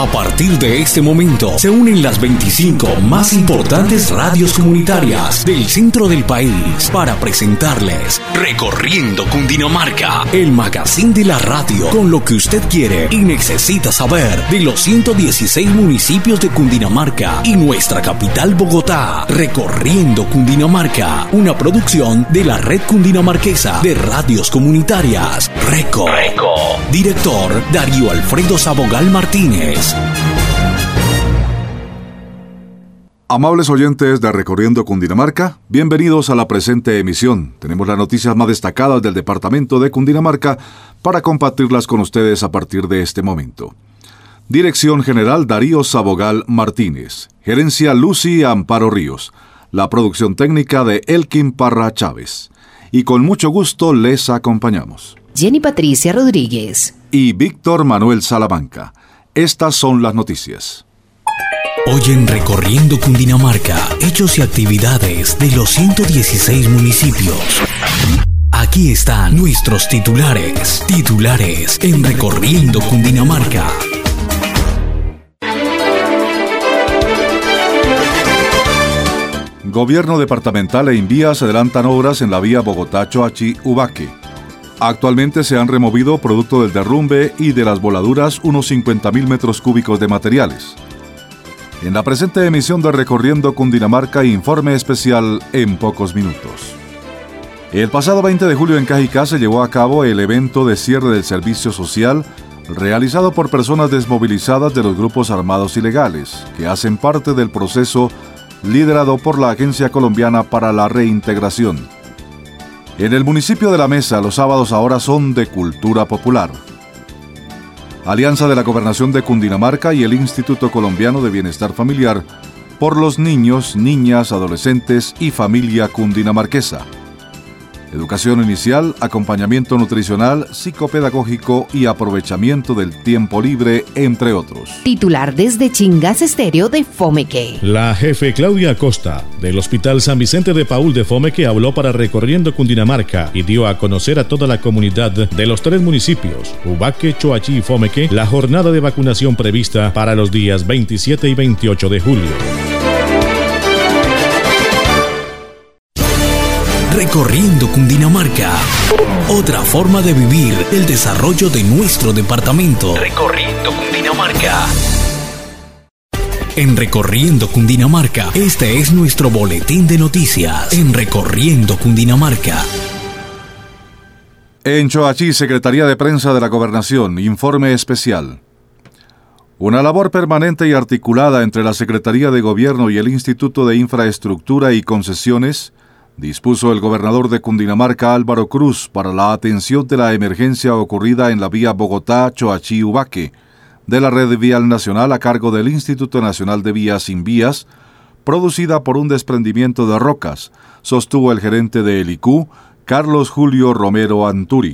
A partir de este momento se unen las 25 más importantes radios comunitarias del centro del país para presentarles Recorriendo Cundinamarca, el magazine de la radio con lo que usted quiere y necesita saber de los 116 municipios de Cundinamarca y nuestra capital Bogotá. Recorriendo Cundinamarca, una producción de la Red Cundinamarquesa de Radios Comunitarias, RECO. Director Darío Alfredo Sabogal Martínez. Amables oyentes de Recorriendo Cundinamarca, bienvenidos a la presente emisión. Tenemos las noticias más destacadas del departamento de Cundinamarca para compartirlas con ustedes a partir de este momento. Dirección General Darío Sabogal Martínez. Gerencia Lucy Amparo Ríos. La producción técnica de Elkin Parra Chávez. Y con mucho gusto les acompañamos Jenny Patricia Rodríguez y Víctor Manuel Salamanca. Estas son las noticias. Hoy en Recorriendo Cundinamarca, hechos y actividades de los 116 municipios. Aquí están nuestros titulares en Recorriendo Cundinamarca. Gobierno departamental e Invías adelantan obras en la vía Bogotá-Choachí-Ubaque. Actualmente se han removido, producto del derrumbe y de las voladuras, unos 50.000 metros cúbicos de materiales. En la presente emisión de Recorriendo Cundinamarca, informe especial en pocos minutos. El pasado 20 de julio en Cajicá se llevó a cabo el evento de cierre del servicio social realizado por personas desmovilizadas de los grupos armados ilegales, que hacen parte del proceso liderado por la Agencia Colombiana para la Reintegración. En el municipio de La Mesa, los sábados ahora son de cultura popular. Alianza de la Gobernación de Cundinamarca y el Instituto Colombiano de Bienestar Familiar por los niños, niñas, adolescentes y familia cundinamarquesa. Educación inicial, acompañamiento nutricional, psicopedagógico y aprovechamiento del tiempo libre, entre otros. Titular desde Chingas Estéreo de Fomeque. La jefe Claudia Acosta, del Hospital San Vicente de Paúl de Fomeque, habló para Recorriendo Cundinamarca y dio a conocer a toda la comunidad de los 3 municipios, Ubaque, Choachí y Fomeque, la jornada de vacunación prevista para los días 27 y 28 de julio. Recorriendo Cundinamarca. Otra forma de vivir el desarrollo de nuestro departamento. Recorriendo Cundinamarca. En Recorriendo Cundinamarca, este es nuestro boletín de noticias. En Recorriendo Cundinamarca. En Choachí, Secretaría de Prensa de la Gobernación, informe especial. Una labor permanente y articulada entre la Secretaría de Gobierno y el Instituto de Infraestructura y Concesiones dispuso el gobernador de Cundinamarca, Álvaro Cruz, para la atención de la emergencia ocurrida en la vía Bogotá-Choachí-Ubaque de la Red Vial Nacional a cargo del Instituto Nacional de Vías Invías, producida por un desprendimiento de rocas, sostuvo el gerente de ELICU, Carlos Julio Romero Anturi.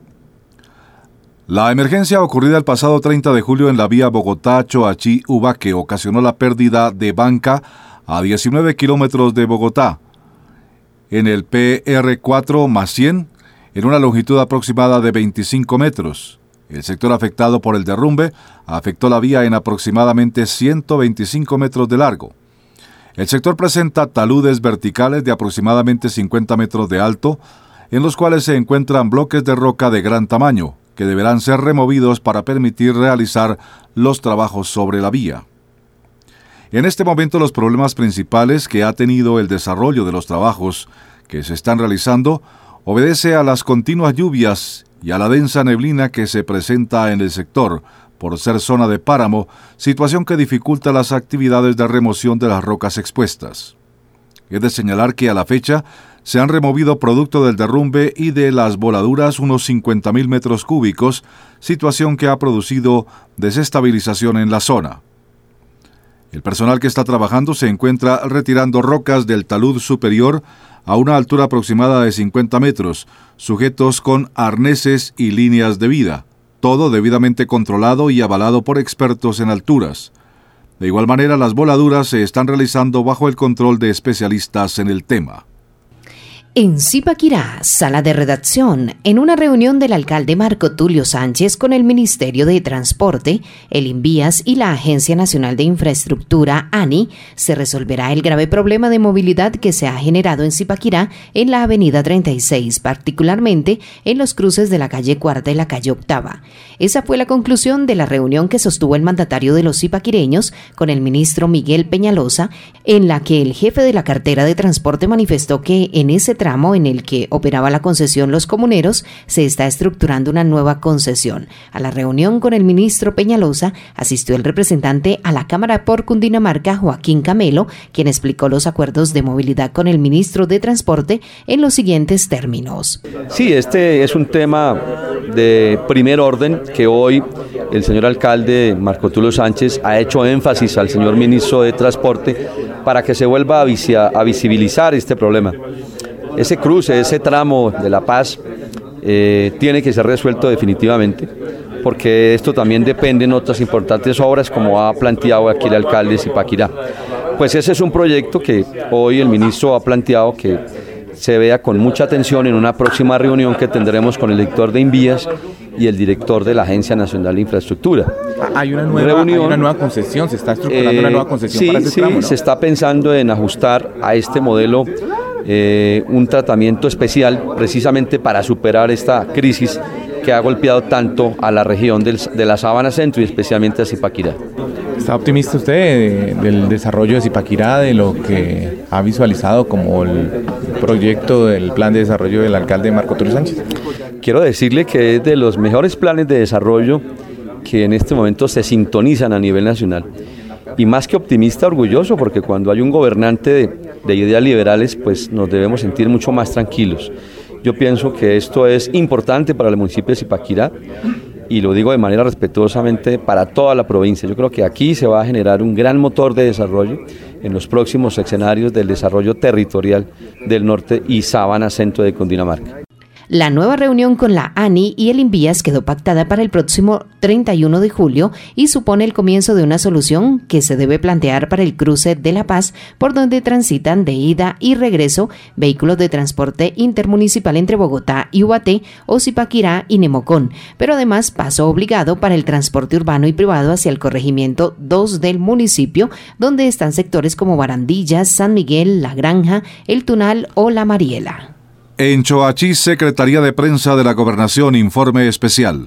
La emergencia ocurrida el pasado 30 de julio en la vía Bogotá-Choachí-Ubaque ocasionó la pérdida de banca a 19 kilómetros de Bogotá, en el PR4+100, en una longitud aproximada de 25 metros. El sector afectado por el derrumbe afectó la vía en aproximadamente 125 metros de largo. El sector presenta taludes verticales de aproximadamente 50 metros de alto, en los cuales se encuentran bloques de roca de gran tamaño, que deberán ser removidos para permitir realizar los trabajos sobre la vía. En este momento, los problemas principales que ha tenido el desarrollo de los trabajos que se están realizando obedece a las continuas lluvias y a la densa neblina que se presenta en el sector por ser zona de páramo, situación que dificulta las actividades de remoción de las rocas expuestas. Es de señalar que a la fecha se han removido producto del derrumbe y de las voladuras unos 50.000 metros cúbicos, situación que ha producido desestabilización en la zona. El personal que está trabajando se encuentra retirando rocas del talud superior a una altura aproximada de 50 metros, sujetos con arneses y líneas de vida, todo debidamente controlado y avalado por expertos en alturas. De igual manera, las voladuras se están realizando bajo el control de especialistas en el tema. En Zipaquirá, sala de redacción, en una reunión del alcalde Marco Tulio Sánchez con el Ministerio de Transporte, el INVIAS y la Agencia Nacional de Infraestructura, ANI, se resolverá el grave problema de movilidad que se ha generado en Zipaquirá en la avenida 36, particularmente en los cruces de la calle Cuarta y la calle Octava. Esa fue la conclusión de la reunión que sostuvo el mandatario de los zipaquireños con el ministro Miguel Peñalosa, en la que el jefe de la cartera de transporte manifestó que en ese tramo en el que operaba la concesión Los Comuneros se está estructurando una nueva concesión. A la reunión con el ministro Peñalosa asistió el representante a la Cámara por Cundinamarca, Joaquín Camelo, quien explicó los acuerdos de movilidad con el ministro de Transporte en los siguientes términos. Sí, este es un tema de primer orden que hoy el señor alcalde Marco Tulio Sánchez ha hecho énfasis al señor ministro de Transporte para que se vuelva a visibilizar este problema. Ese cruce, ese tramo de La Paz tiene que ser resuelto definitivamente, porque esto también depende en otras importantes obras, como ha planteado aquí el alcalde de Zipaquirá. Pues ese es un proyecto que hoy el ministro ha planteado que se vea con mucha atención en una próxima reunión que tendremos con el director de INVIAS y el director de la Agencia Nacional de Infraestructura. Hay una nueva concesión, se está estructurando una nueva concesión para ese tramo, ¿no? Se está pensando en ajustar a este modelo un tratamiento especial precisamente para superar esta crisis que ha golpeado tanto a la región de la Sabana Centro y especialmente a Zipaquirá. ¿Está optimista usted del desarrollo de Zipaquirá, de lo que ha visualizado como el proyecto del plan de desarrollo del alcalde Marco Tulio Sánchez? Quiero decirle que es de los mejores planes de desarrollo que en este momento se sintonizan a nivel nacional. Y más que optimista, orgulloso, porque cuando hay un gobernante de ideas liberales, pues nos debemos sentir mucho más tranquilos. Yo pienso que esto es importante para el municipio de Zipaquirá y lo digo de manera respetuosamente para toda la provincia. Yo creo que aquí se va a generar un gran motor de desarrollo en los próximos escenarios del desarrollo territorial del norte y Sabana Centro de Cundinamarca. La nueva reunión con la ANI y el INVIAS quedó pactada para el próximo 31 de julio y supone el comienzo de una solución que se debe plantear para el cruce de La Paz, por donde transitan de ida y regreso vehículos de transporte intermunicipal entre Bogotá y Ubaté o Zipaquirá y Nemocón, pero además paso obligado para el transporte urbano y privado hacia el corregimiento 2 del municipio, donde están sectores como Barandillas, San Miguel, La Granja, El Tunal o La Mariela. En Choachí, Secretaría de Prensa de la Gobernación, informe especial.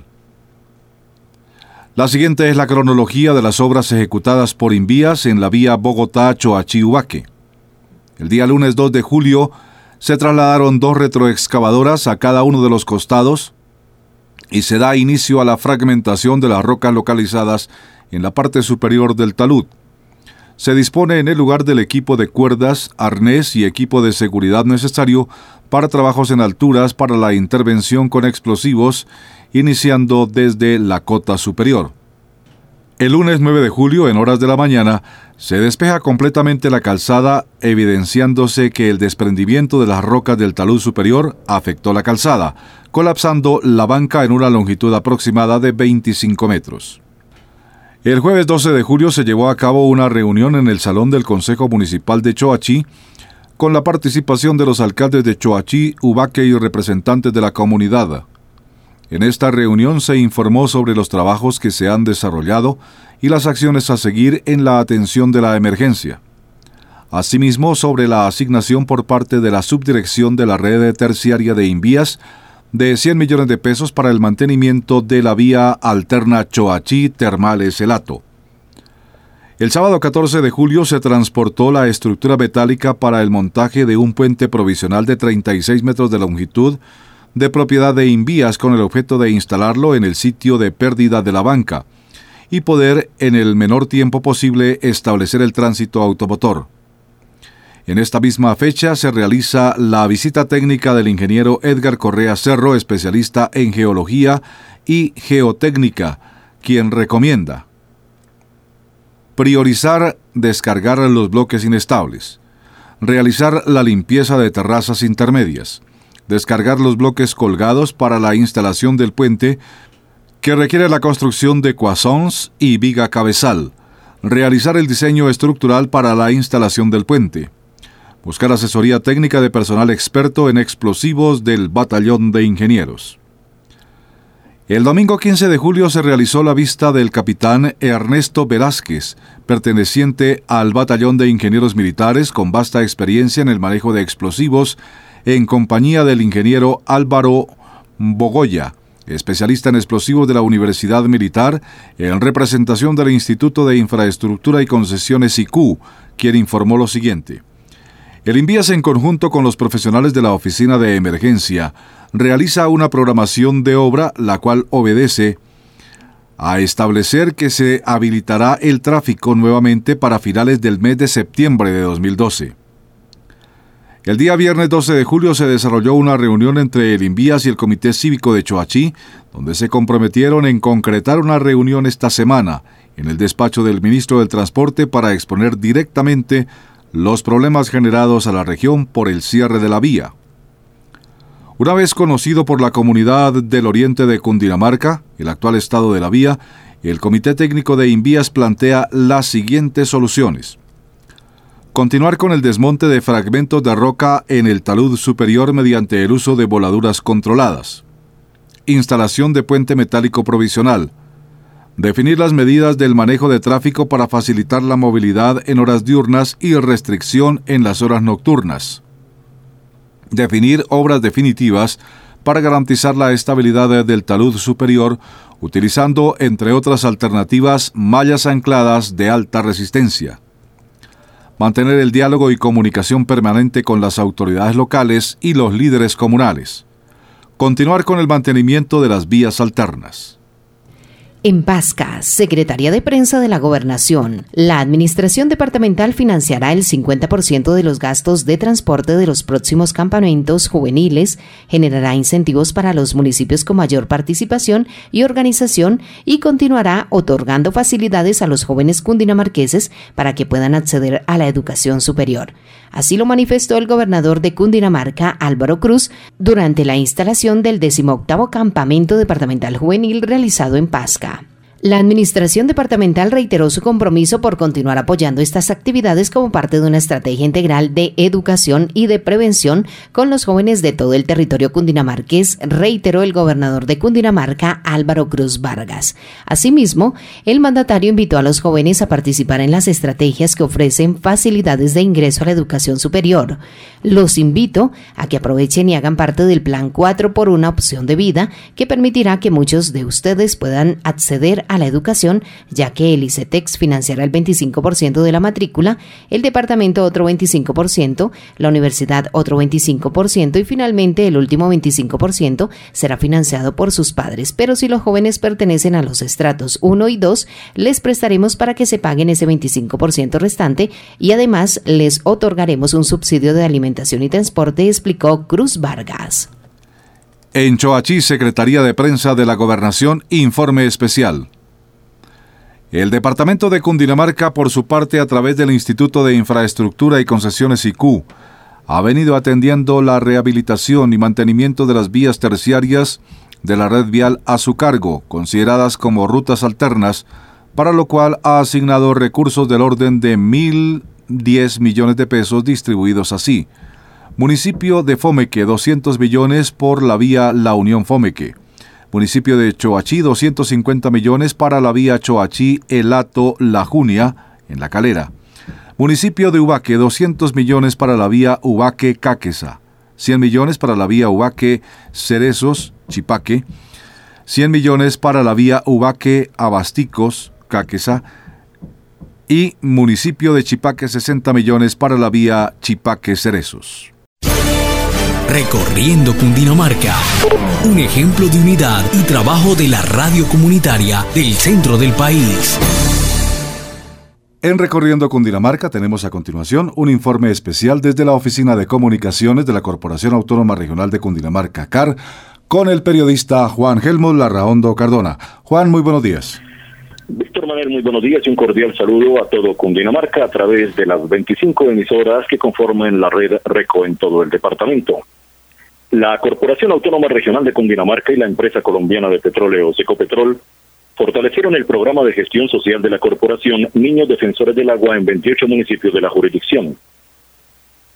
La siguiente es la cronología de las obras ejecutadas por INVIAS en la vía Bogotá-Choachí-Ubaque. El día lunes 2 de julio se trasladaron 2 retroexcavadoras a cada uno de los costados y se da inicio a la fragmentación de las rocas localizadas en la parte superior del talud. Se dispone en el lugar del equipo de cuerdas, arnés y equipo de seguridad necesario para trabajos en alturas para la intervención con explosivos, iniciando desde la cota superior. El lunes 9 de julio, en horas de la mañana, se despeja completamente la calzada, evidenciándose que el desprendimiento de las rocas del talud superior afectó la calzada, colapsando la banca en una longitud aproximada de 25 metros. El jueves 12 de julio se llevó a cabo una reunión en el Salón del Consejo Municipal de Choachí, con la participación de los alcaldes de Choachí, Ubaque y representantes de la comunidad. En esta reunión se informó sobre los trabajos que se han desarrollado y las acciones a seguir en la atención de la emergencia. Asimismo, sobre la asignación por parte de la subdirección de la red terciaria de INVIAS de 100 millones de pesos para el mantenimiento de la vía alterna Choachí-Termales-Elato. El sábado 14 de julio se transportó la estructura metálica para el montaje de un puente provisional de 36 metros de longitud de propiedad de INVIAS con el objeto de instalarlo en el sitio de pérdida de la banca y poder en el menor tiempo posible establecer el tránsito automotor. En esta misma fecha se realiza la visita técnica del ingeniero Edgar Correa Cerro, especialista en geología y geotécnica, quien recomienda priorizar descargar los bloques inestables, realizar la limpieza de terrazas intermedias, descargar los bloques colgados para la instalación del puente que requiere la construcción de croissants y viga cabezal, realizar el diseño estructural para la instalación del puente, buscar asesoría técnica de personal experto en explosivos del Batallón de Ingenieros. El domingo 15 de julio se realizó la vista del capitán Ernesto Velázquez, perteneciente al Batallón de Ingenieros Militares con vasta experiencia en el manejo de explosivos, en compañía del ingeniero Álvaro Bogoya, especialista en explosivos de la Universidad Militar, en representación del Instituto de Infraestructura y Concesiones ICU, quien informó lo siguiente. El INVIAS, en conjunto con los profesionales de la Oficina de Emergencia, realiza una programación de obra, la cual obedece a establecer que se habilitará el tráfico nuevamente para finales del mes de septiembre de 2012. El día viernes 12 de julio se desarrolló una reunión entre el INVIAS y el Comité Cívico de Choachí, donde se comprometieron en concretar una reunión esta semana en el despacho del ministro del Transporte para exponer directamente los problemas generados a la región por el cierre de la vía. Una vez conocido por la comunidad del oriente de Cundinamarca, el actual estado de la vía, el Comité Técnico de INVIAS plantea las siguientes soluciones. Continuar con el desmonte de fragmentos de roca en el talud superior mediante el uso de voladuras controladas. Instalación de puente metálico provisional. Definir las medidas del manejo de tráfico para facilitar la movilidad en horas diurnas y restricción en las horas nocturnas. Definir obras definitivas para garantizar la estabilidad del talud superior, utilizando, entre otras alternativas, mallas ancladas de alta resistencia. Mantener el diálogo y comunicación permanente con las autoridades locales y los líderes comunales. Continuar con el mantenimiento de las vías alternas. En Pasca, Secretaría de Prensa de la Gobernación, la Administración Departamental financiará el 50% de los gastos de transporte de los próximos campamentos juveniles, generará incentivos para los municipios con mayor participación y organización y continuará otorgando facilidades a los jóvenes cundinamarqueses para que puedan acceder a la educación superior. Así lo manifestó el gobernador de Cundinamarca, Álvaro Cruz, durante la instalación del 18º Campamento Departamental Juvenil realizado en Pasca. La Administración Departamental reiteró su compromiso por continuar apoyando estas actividades como parte de una estrategia integral de educación y de prevención con los jóvenes de todo el territorio cundinamarqués, reiteró el gobernador de Cundinamarca, Álvaro Cruz Vargas. Asimismo, el mandatario invitó a los jóvenes a participar en las estrategias que ofrecen facilidades de ingreso a la educación superior. Los invito a que aprovechen y hagan parte del Plan 4 por una opción de vida que permitirá que muchos de ustedes puedan acceder a la educación, ya que el ICETEX financiará el 25% de la matrícula, el departamento otro 25%, la universidad otro 25% y finalmente el último 25% será financiado por sus padres. Pero si los jóvenes pertenecen a los estratos 1 y 2, les prestaremos para que se paguen ese 25% restante y además les otorgaremos un subsidio de alimentación y transporte, explicó Cruz Vargas. En Choachí, Secretaría de Prensa de la Gobernación, informe especial. El Departamento de Cundinamarca, por su parte, a través del Instituto de Infraestructura y Concesiones ICU, ha venido atendiendo la rehabilitación y mantenimiento de las vías terciarias de la red vial a su cargo, consideradas como rutas alternas, para lo cual ha asignado recursos del orden de 1.010 millones de pesos distribuidos así. Municipio de Fomeque, 200 millones por la vía La Unión Fomeque. Municipio de Choachí, 250 millones para la vía Choachí-El Hato La Junia, en La Calera. Municipio de Ubaque, 200 millones para la vía Ubaque-Cáqueza. 100 millones para la vía Ubaque-Cerezos, Chipaque. 100 millones para la vía Ubaque-Abasticos, Cáqueza. Y municipio de Chipaque, 60 millones para la vía Chipaque-Cerezos. Recorriendo Cundinamarca, un ejemplo de unidad y trabajo de la radio comunitaria del centro del país. En Recorriendo Cundinamarca tenemos a continuación un informe especial desde la Oficina de Comunicaciones de la Corporación Autónoma Regional de Cundinamarca, CAR, con el periodista Juan Helmut Larraondo Cardona. Juan, muy buenos días. Víctor Manuel, muy buenos días y un cordial saludo a todo Cundinamarca a través de las 25 emisoras que conforman la red RECO en todo el departamento. La Corporación Autónoma Regional de Cundinamarca y la empresa colombiana de petróleos Ecopetrol fortalecieron el programa de gestión social de la corporación Niños Defensores del Agua en 28 municipios de la jurisdicción.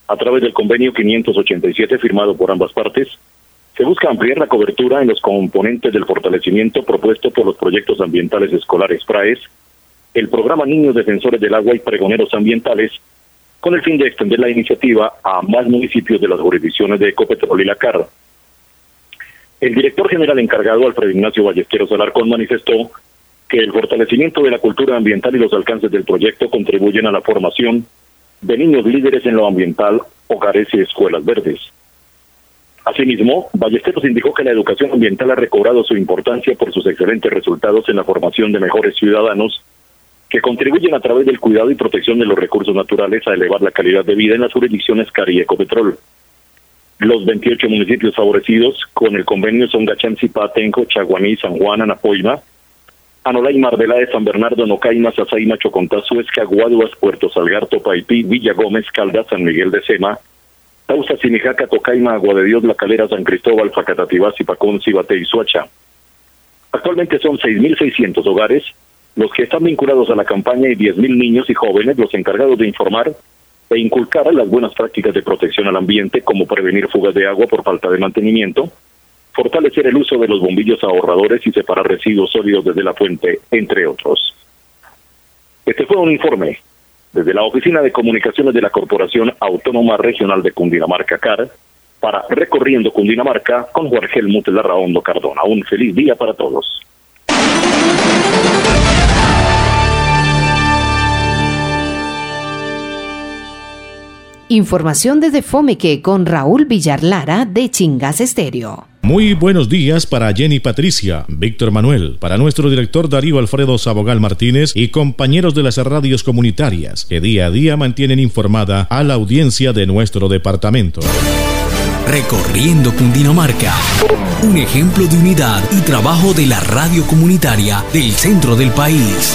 A través del convenio 587 firmado por ambas partes, se busca ampliar la cobertura en los componentes del fortalecimiento propuesto por los proyectos ambientales escolares PRAES, el programa Niños Defensores del Agua y Pregoneros Ambientales, con el fin de extender la iniciativa a más municipios de las jurisdicciones de Ecopetrol y la CAR. El director general encargado, Alfredo Ignacio Ballesteros Alarcón, manifestó que el fortalecimiento de la cultura ambiental y los alcances del proyecto contribuyen a la formación de niños líderes en lo ambiental, hogares y escuelas verdes. Asimismo, Ballesteros indicó que la educación ambiental ha recobrado su importancia por sus excelentes resultados en la formación de mejores ciudadanos que contribuyen a través del cuidado y protección de los recursos naturales a elevar la calidad de vida en las jurisdicciones CAR y Ecopetrol. Los 28 municipios favorecidos con el convenio son Gachán, Zipá, Tenjo, Chaguaní, San Juan, Anapoima, Anolay, Marbella de San Bernardo, Nocaima, Sasaima, Chocontá, Suezca, Guaduas, Puerto Salgarto, Paipí, Villa Gómez, Caldas, San Miguel de Sema, Tausa, Sinijaca, Tocaima, Agua de Dios, La Calera, San Cristóbal, Facatativá, Zipacón, Cibate y Suacha. Actualmente son 6.600 hogares los que están vinculados a la campaña y 10.000 niños y jóvenes los encargados de informar e inculcar las buenas prácticas de protección al ambiente, como prevenir fugas de agua por falta de mantenimiento, fortalecer el uso de los bombillos ahorradores y separar residuos sólidos desde la fuente, entre otros. Este fue un informe desde la Oficina de Comunicaciones de la Corporación Autónoma Regional de Cundinamarca, CAR, para Recorriendo Cundinamarca con Jorge Helmut Larraondo Cardona. Un feliz día para todos. Información desde Fomeque con Raúl Villar Lara de Chingas Estéreo. Muy buenos días para Jenny Patricia, Víctor Manuel, para nuestro director Darío Alfredo Sabogal Martínez y compañeros de las radios comunitarias que día a día mantienen informada a la audiencia de nuestro departamento. Recorriendo Cundinamarca, un ejemplo de unidad y trabajo de la radio comunitaria del centro del país.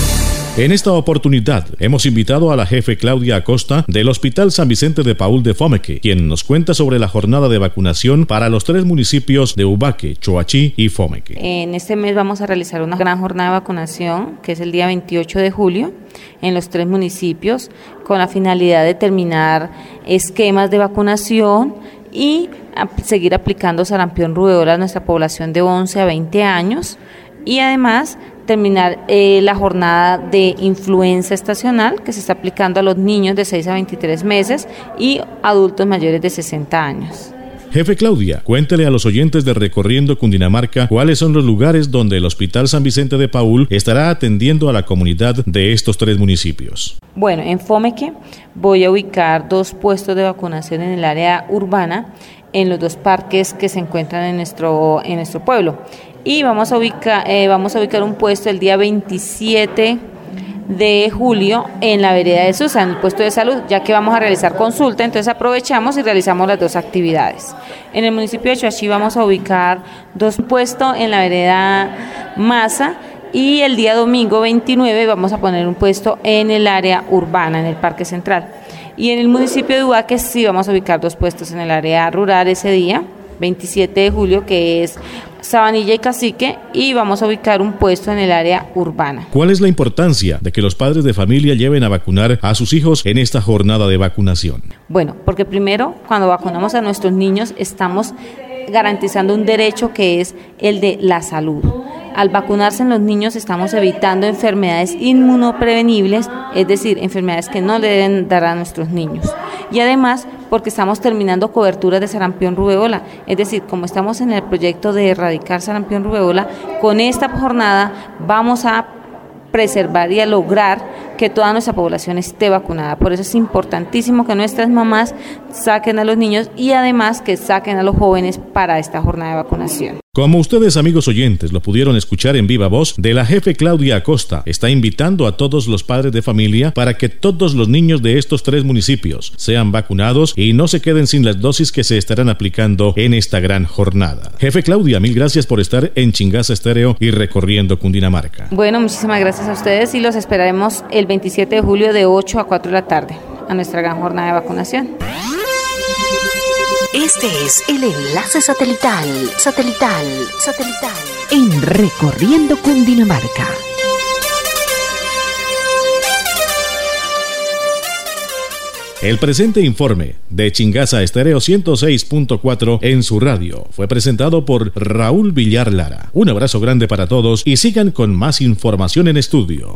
En esta oportunidad hemos invitado a la jefe Claudia Acosta del Hospital San Vicente de Paúl de Fomeque, quien nos cuenta sobre la jornada de vacunación para los 3 municipios de Ubaque, Choachí y Fomeque. En este mes vamos a realizar una gran jornada de vacunación, que es el día 28 de julio, en los 3 municipios, con la finalidad de terminar esquemas de vacunación y seguir aplicando sarampión rubeola a nuestra población de 11 a 20 años, y además terminar la jornada de influenza estacional que se está aplicando a los niños de 6 a 23 meses y adultos mayores de 60 años. Jefe Claudia, cuéntele a los oyentes de Recorriendo Cundinamarca cuáles son los lugares donde el Hospital San Vicente de Paúl estará atendiendo a la comunidad de estos 3 municipios. Bueno, en Fomeque voy a ubicar 2 puestos de vacunación en el área urbana, en los 2 parques que se encuentran en nuestro pueblo. Y vamos a ubicar un puesto el día 27 de julio en la vereda de Susa, en el puesto de salud, ya que vamos a realizar consulta, entonces aprovechamos y realizamos las 2 actividades. En el municipio de Choachí vamos a ubicar 2 puestos en la vereda Maza, y el día domingo 29 vamos a poner un puesto en el área urbana, en el Parque Central. Y en el municipio de Ubaque sí vamos a ubicar 2 puestos en el área rural ese día, 27 de julio, que es Sabanilla y Cacique, y vamos a ubicar un puesto en el área urbana. ¿Cuál es la importancia de que los padres de familia lleven a vacunar a sus hijos en esta jornada de vacunación? Bueno, porque primero, cuando vacunamos a nuestros niños, estamos garantizando un derecho que es el de la salud. Al vacunarse en los niños estamos evitando enfermedades inmunoprevenibles, es decir, enfermedades que no le deben dar a nuestros niños. Y además, porque estamos terminando coberturas de sarampión rubeola, es decir, como estamos en el proyecto de erradicar sarampión rubeola, con esta jornada vamos a preservar y a lograr que toda nuestra población esté vacunada. Por eso es importantísimo que nuestras mamás saquen a los niños y además que saquen a los jóvenes para esta jornada de vacunación. Como ustedes, amigos oyentes, lo pudieron escuchar en viva voz de la jefe Claudia Acosta, está invitando a todos los padres de familia para que todos los niños de estos 3 municipios sean vacunados y no se queden sin las dosis que se estarán aplicando en esta gran jornada. Jefe Claudia, mil gracias por estar en Chingas Estéreo y Recorriendo Cundinamarca. Bueno, muchísimas gracias a ustedes y los esperaremos el 27 de julio de 8 a 4 de la tarde a nuestra gran jornada de vacunación. Este es el enlace satelital en Recorriendo Cundinamarca. El presente informe de Chingaza Estéreo 106.4 en su radio fue presentado por Raúl Villar Lara. Un abrazo grande para todos y sigan con más información en estudio.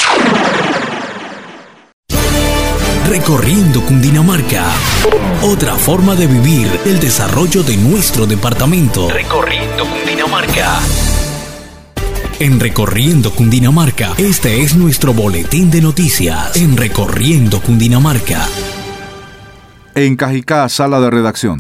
Recorriendo Cundinamarca. Otra forma de vivir el desarrollo de nuestro departamento. Recorriendo Cundinamarca. En Recorriendo Cundinamarca, este es nuestro boletín de noticias. En Recorriendo Cundinamarca. En Cajicá, sala de redacción.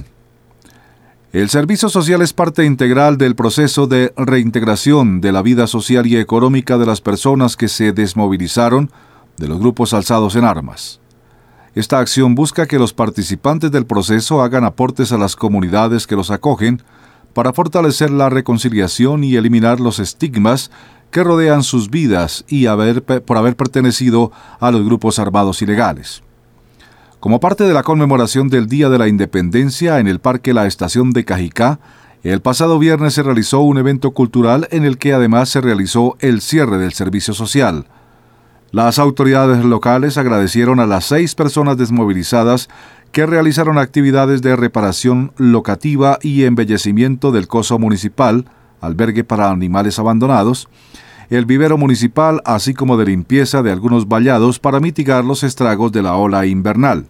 El servicio social es parte integral del proceso de reintegración de la vida social y económica de las personas que se desmovilizaron de los grupos alzados en armas. Esta acción busca que los participantes del proceso hagan aportes a las comunidades que los acogen para fortalecer la reconciliación y eliminar los estigmas que rodean sus vidas y por haber pertenecido a los grupos armados ilegales. Como parte de la conmemoración del Día de la Independencia en el Parque La Estación de Cajicá, el pasado viernes se realizó un evento cultural en el que además se realizó el cierre del servicio social. Las autoridades locales agradecieron a las 6 personas desmovilizadas que realizaron actividades de reparación locativa y embellecimiento del coso municipal, albergue para animales abandonados, el vivero municipal, así como de limpieza de algunos vallados para mitigar los estragos de la ola invernal.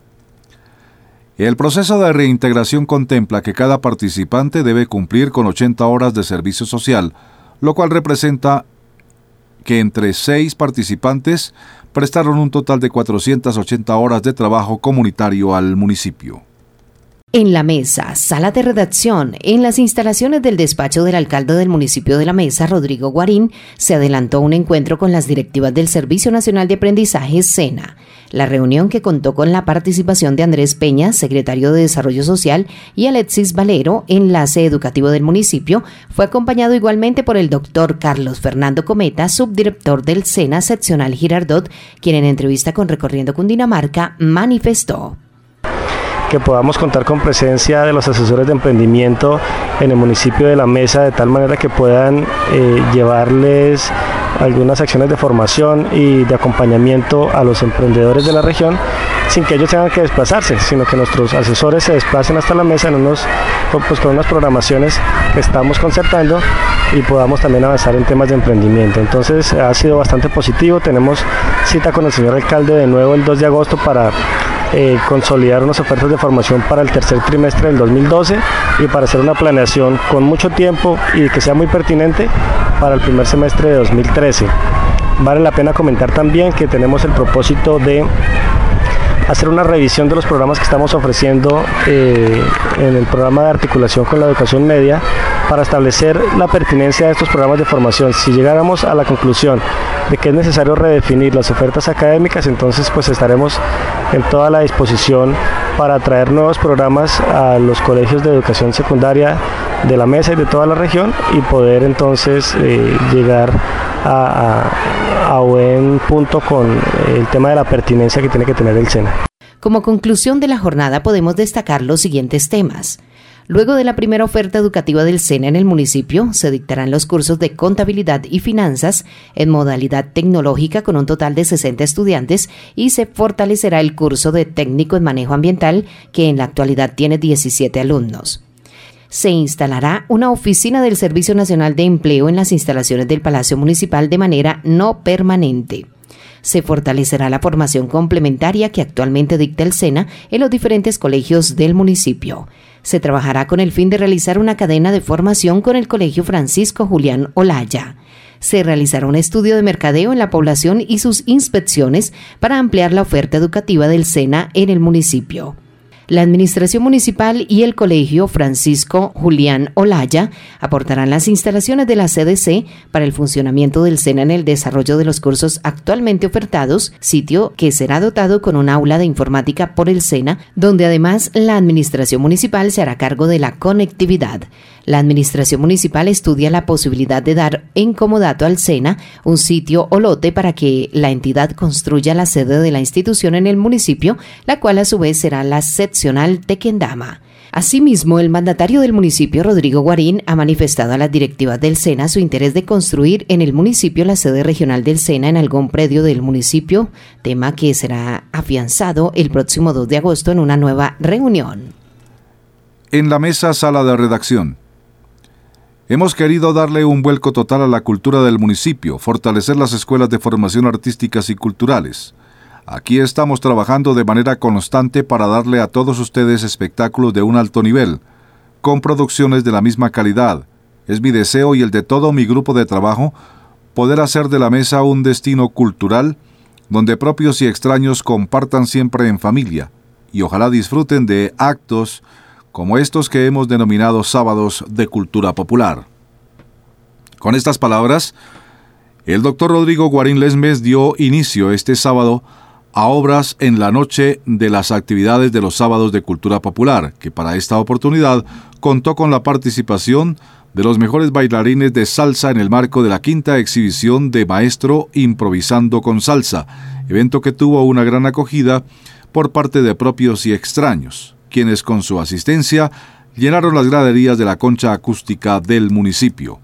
El proceso de reintegración contempla que cada participante debe cumplir con 80 horas de servicio social, lo cual representa que entre 6 participantes prestaron un total de 480 horas de trabajo comunitario al municipio. En la mesa, sala de redacción, en las instalaciones del despacho del alcalde del municipio de La Mesa, Rodrigo Guarín, se adelantó un encuentro con las directivas del Servicio Nacional de Aprendizaje, SENA. La reunión, que contó con la participación de Andrés Peña, secretario de Desarrollo Social, y Alexis Valero, enlace educativo del municipio, fue acompañado igualmente por el doctor Carlos Fernando Cometa, subdirector del SENA seccional Girardot, quien en entrevista con Recorriendo Cundinamarca manifestó que podamos contar con presencia de los asesores de emprendimiento en el municipio de La Mesa, de tal manera que puedan llevarles algunas acciones de formación y de acompañamiento a los emprendedores de la región, sin que ellos tengan que desplazarse, sino que nuestros asesores se desplacen hasta La Mesa con unas programaciones que estamos concertando y podamos también avanzar en temas de emprendimiento. Entonces ha sido bastante positivo. Tenemos cita con el señor alcalde de nuevo el 2 de agosto para consolidar unas ofertas de formación para el tercer trimestre del 2012 y para hacer una planeación con mucho tiempo y que sea muy pertinente para el primer semestre de 2013. Vale la pena comentar también que tenemos el propósito de hacer una revisión de los programas que estamos ofreciendo en el programa de articulación con la educación media para establecer la pertinencia de estos programas de formación. Si llegáramos a la conclusión de que es necesario redefinir las ofertas académicas, entonces pues estaremos en toda la disposición para traer nuevos programas a los colegios de educación secundaria de La Mesa y de toda la región y poder entonces llegar a buen punto con el tema de la pertinencia que tiene que tener el SENA. Como conclusión de la jornada podemos destacar los siguientes temas. Luego de la primera oferta educativa del SENA en el municipio, se dictarán los cursos de contabilidad y finanzas en modalidad tecnológica con un total de 60 estudiantes y se fortalecerá el curso de técnico en manejo ambiental, que en la actualidad tiene 17 alumnos. Se instalará una oficina del Servicio Nacional de Empleo en las instalaciones del Palacio Municipal de manera no permanente. Se fortalecerá la formación complementaria que actualmente dicta el SENA en los diferentes colegios del municipio. Se trabajará con el fin de realizar una cadena de formación con el Colegio Francisco Julián Olaya. Se realizará un estudio de mercadeo en la población y sus inspecciones para ampliar la oferta educativa del SENA en el municipio. La Administración Municipal y el Colegio Francisco Julián Olaya aportarán las instalaciones de la CDC para el funcionamiento del SENA en el desarrollo de los cursos actualmente ofertados, sitio que será dotado con un aula de informática por el SENA, donde además la Administración Municipal se hará cargo de la conectividad. La Administración Municipal estudia la posibilidad de dar en comodato al SENA un sitio o lote para que la entidad construya la sede de la institución en el municipio, la cual a su vez será la seccional Tequendama. Asimismo, el mandatario del municipio, Rodrigo Guarín, ha manifestado a las directivas del SENA su interés de construir en el municipio la sede regional del SENA en algún predio del municipio, tema que será afianzado el próximo 2 de agosto en una nueva reunión. En la mesa sala de redacción. Hemos querido darle un vuelco total a la cultura del municipio, fortalecer las escuelas de formación artísticas y culturales. Aquí estamos trabajando de manera constante para darle a todos ustedes espectáculos de un alto nivel, con producciones de la misma calidad. Es mi deseo y el de todo mi grupo de trabajo poder hacer de la mesa un destino cultural donde propios y extraños compartan siempre en familia y ojalá disfruten de actos como estos que hemos denominado sábados de cultura popular. Con estas palabras, el doctor Rodrigo Guarín Lesmes dio inicio este sábado a obras en la noche de las actividades de los sábados de cultura popular, que para esta oportunidad contó con la participación de los mejores bailarines de salsa en el marco de la 5ª exhibición de Maestro Improvisando con Salsa, evento que tuvo una gran acogida por parte de propios y extraños, quienes con su asistencia llenaron las graderías de la concha acústica del municipio.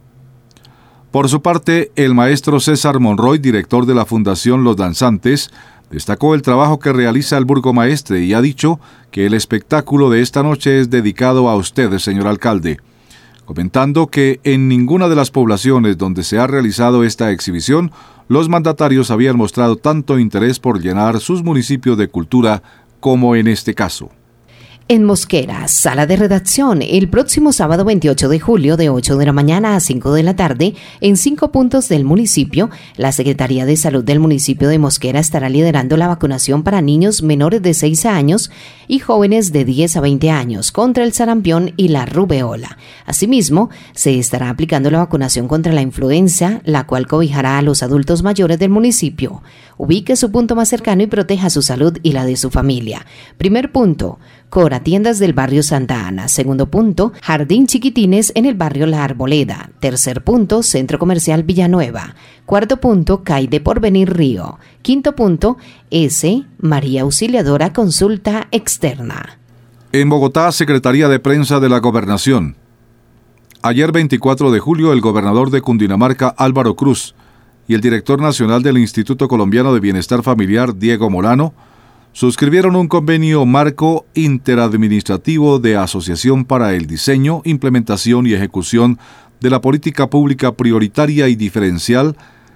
Por su parte, el maestro César Monroy, director de la Fundación Los Danzantes, destacó el trabajo que realiza el burgomaestre y ha dicho que el espectáculo de esta noche es dedicado a usted, señor alcalde, comentando que en ninguna de las poblaciones donde se ha realizado esta exhibición, los mandatarios habían mostrado tanto interés por llenar sus municipios de cultura como en este caso. En Mosquera, sala de redacción, el próximo sábado 28 de julio de 8 de la mañana a 5 de la tarde, en 5 puntos del municipio, la Secretaría de Salud del municipio de Mosquera estará liderando la vacunación para niños menores de 6 años y jóvenes de 10 a 20 años contra el sarampión y la rubeola. Asimismo, se estará aplicando la vacunación contra la influenza, la cual cobijará a los adultos mayores del municipio. Ubique su punto más cercano y proteja su salud y la de su familia. Primer punto, Cora Tiendas del barrio Santa Ana. Segundo punto, Jardín Chiquitines en el barrio La Arboleda. Tercer punto, Centro Comercial Villanueva. Cuarto punto, CAI de Porvenir Río. Quinto punto, María Auxiliadora Consulta Externa. En Bogotá, Secretaría de Prensa de la Gobernación. Ayer 24 de julio, el gobernador de Cundinamarca, Álvaro Cruz, y el director nacional del Instituto Colombiano de Bienestar Familiar, Diego Molano, suscribieron un convenio marco interadministrativo de asociación para el diseño, implementación y ejecución de la política pública prioritaria y diferencial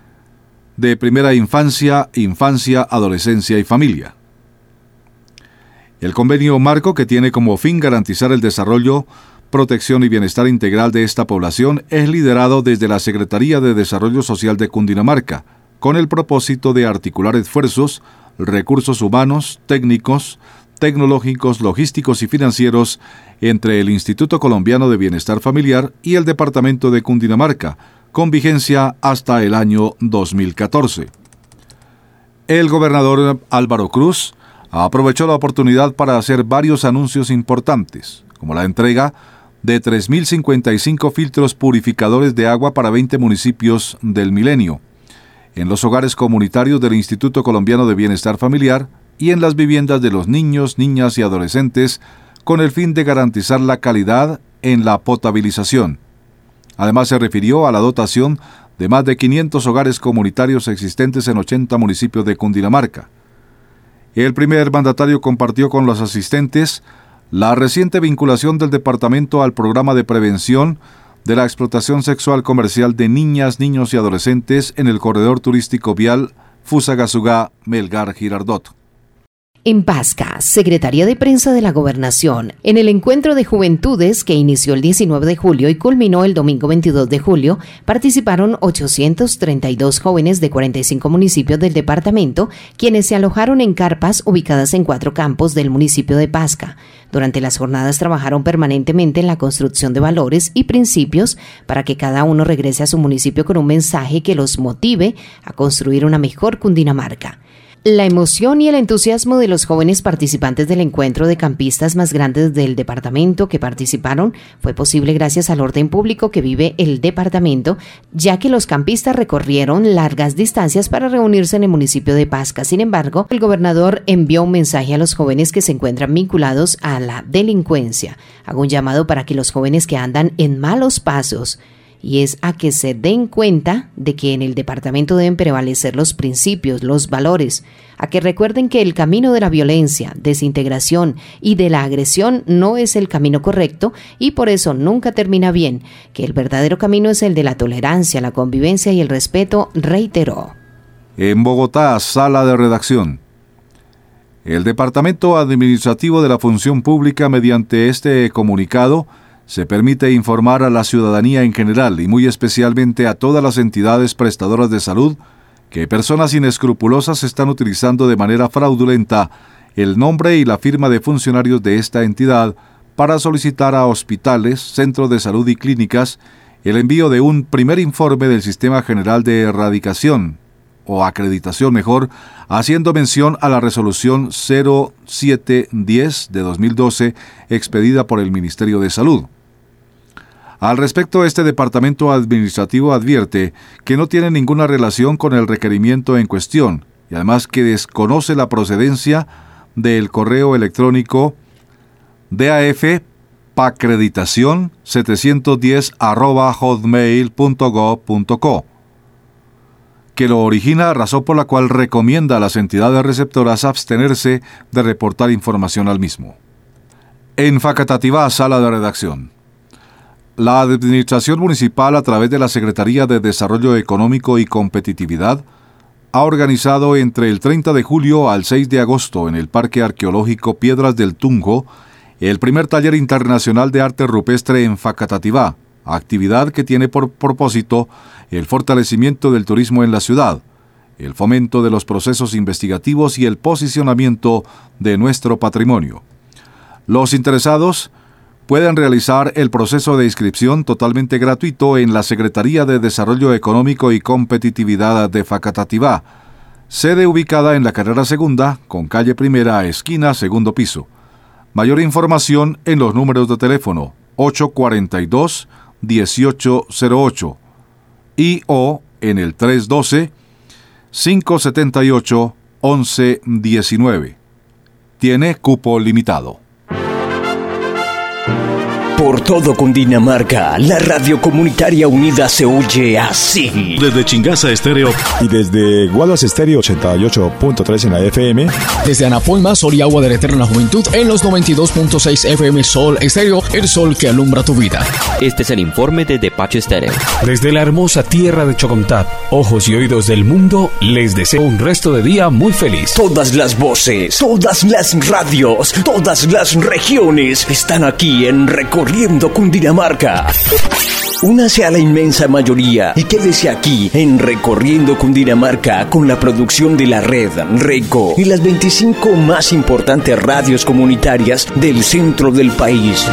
de primera infancia, adolescencia y familia. El convenio marco, que tiene como fin garantizar el desarrollo, protección y bienestar integral de esta población, es liderado desde la Secretaría de Desarrollo Social de Cundinamarca, con el propósito de articular esfuerzos, recursos humanos, técnicos, tecnológicos, logísticos y financieros entre el Instituto Colombiano de Bienestar Familiar y el Departamento de Cundinamarca, con vigencia hasta el año 2014. El gobernador Álvaro Cruz aprovechó la oportunidad para hacer varios anuncios importantes, como la entrega de 3.055 filtros purificadores de agua para 20 municipios del Milenio, en los hogares comunitarios del Instituto Colombiano de Bienestar Familiar y en las viviendas de los niños, niñas y adolescentes, con el fin de garantizar la calidad en la potabilización. Además, se refirió a la dotación de más de 500 hogares comunitarios existentes en 80 municipios de Cundinamarca. El primer mandatario compartió con los asistentes la reciente vinculación del departamento al programa de prevención de la explotación sexual comercial de niñas, niños y adolescentes en el corredor turístico vial Fusagasugá-Melgar-Girardot. En Pasca, Secretaría de Prensa de la Gobernación, en el encuentro de juventudes que inició el 19 de julio y culminó el domingo 22 de julio, participaron 832 jóvenes de 45 municipios del departamento, quienes se alojaron en carpas ubicadas en 4 campos del municipio de Pasca. Durante las jornadas trabajaron permanentemente en la construcción de valores y principios para que cada uno regrese a su municipio con un mensaje que los motive a construir una mejor Cundinamarca. La emoción y el entusiasmo de los jóvenes participantes del encuentro de campistas más grandes del departamento que participaron fue posible gracias al orden público que vive el departamento, ya que los campistas recorrieron largas distancias para reunirse en el municipio de Pasca. Sin embargo, el gobernador envió un mensaje a los jóvenes que se encuentran vinculados a la delincuencia. Hago un llamado para que los jóvenes que andan en malos pasos, y es a que se den cuenta de que en el departamento deben prevalecer los principios, los valores, a que recuerden que el camino de la violencia, desintegración y de la agresión no es el camino correcto y por eso nunca termina bien, que el verdadero camino es el de la tolerancia, la convivencia y el respeto, reiteró. En Bogotá, sala de redacción. El Departamento Administrativo de la Función Pública, mediante este comunicado, se permite informar a la ciudadanía en general y muy especialmente a todas las entidades prestadoras de salud que personas inescrupulosas están utilizando de manera fraudulenta el nombre y la firma de funcionarios de esta entidad para solicitar a hospitales, centros de salud y clínicas el envío de un primer informe del Sistema General de Erradicación, o acreditación mejor, haciendo mención a la resolución 0710 de 2012 expedida por el Ministerio de Salud. Al respecto, este departamento administrativo advierte que no tiene ninguna relación con el requerimiento en cuestión y además que desconoce la procedencia del correo electrónico dafpacreditacion710@hotmail.gov.co, que lo origina, razón por la cual recomienda a las entidades receptoras abstenerse de reportar información al mismo. En Facatativá, sala de redacción. La Administración Municipal, a través de la Secretaría de Desarrollo Económico y Competitividad, ha organizado entre el 30 de julio al 6 de agosto en el Parque Arqueológico Piedras del Tunjo el primer taller internacional de arte rupestre en Facatativá, actividad que tiene por propósito el fortalecimiento del turismo en la ciudad, el fomento de los procesos investigativos y el posicionamiento de nuestro patrimonio. Los interesados pueden realizar el proceso de inscripción totalmente gratuito en la Secretaría de Desarrollo Económico y Competitividad de Facatativá, sede ubicada en la carrera segunda, con calle primera, esquina, segundo piso. Mayor información en los números de teléfono 842-1808 y o en el 312-578-1119. Tiene cupo limitado. Por todo Cundinamarca, la radio comunitaria unida se oye así. Desde Chingaza Estéreo y desde Guaduas Estéreo 88.3 en la FM. Desde Anapoima, Sol y Agua de la Eterna Juventud en los 92.6 FM Sol Estéreo, el sol que alumbra tu vida. Este es el informe de Despacho Estéreo. Desde la hermosa tierra de Chocontá, ojos y oídos del mundo, les deseo un resto de día muy feliz. Todas las voces, todas las radios, todas las regiones están aquí en Recorriendo Cundinamarca. Únase a la inmensa mayoría y quédese aquí en Recorriendo Cundinamarca con la producción de la red RECO y las 25 más importantes radios comunitarias del centro del país.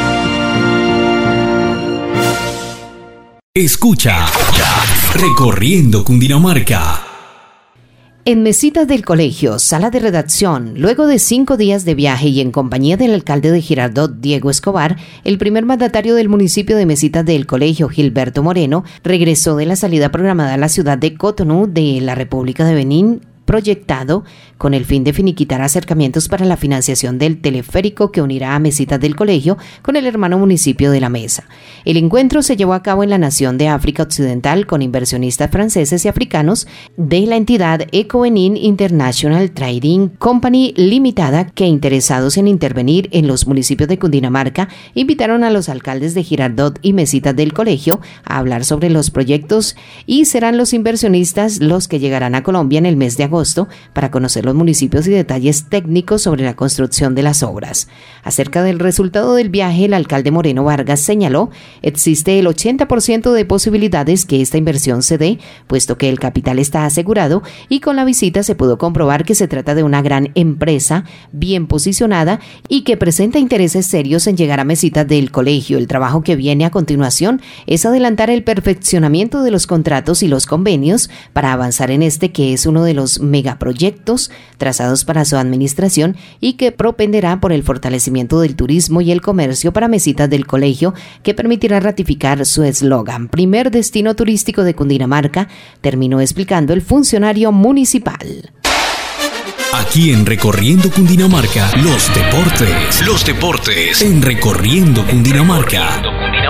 Escucha Recorriendo Cundinamarca. En Mesitas del Colegio, sala de redacción, luego de 5 días de viaje y en compañía del alcalde de Girardot, Diego Escobar, el primer mandatario del municipio de Mesitas del Colegio, Gilberto Moreno, regresó de la salida programada a la ciudad de Cotonú de la República de Benín, proyectado con el fin de finiquitar acercamientos para la financiación del teleférico que unirá a Mesitas del Colegio con el hermano municipio de La Mesa. El encuentro se llevó a cabo en la nación de África Occidental con inversionistas franceses y africanos de la entidad Ecobenin International Trading Company Limitada, que, interesados en intervenir en los municipios de Cundinamarca, invitaron a los alcaldes de Girardot y Mesitas del Colegio a hablar sobre los proyectos y serán los inversionistas los que llegarán a Colombia en el mes de agosto para conocer los municipios y detalles técnicos sobre la construcción de las obras. Acerca del resultado del viaje, el alcalde Moreno Vargas señaló: existe el 80% de posibilidades que esta inversión se dé, puesto que el capital está asegurado, y con la visita se pudo comprobar que se trata de una gran empresa bien posicionada y que presenta intereses serios en llegar a Mesitas del Colegio. El trabajo que viene a continuación es adelantar el perfeccionamiento de los contratos y los convenios para avanzar en este, que es uno de los megaproyectos trazados para su administración y que propenderá por el fortalecimiento del turismo y el comercio para Mesitas del Colegio, que permitirá ratificar su eslogan Primer Destino Turístico de Cundinamarca, terminó explicando el funcionario municipal. Aquí en Recorriendo Cundinamarca, los deportes en Recorriendo Cundinamarca.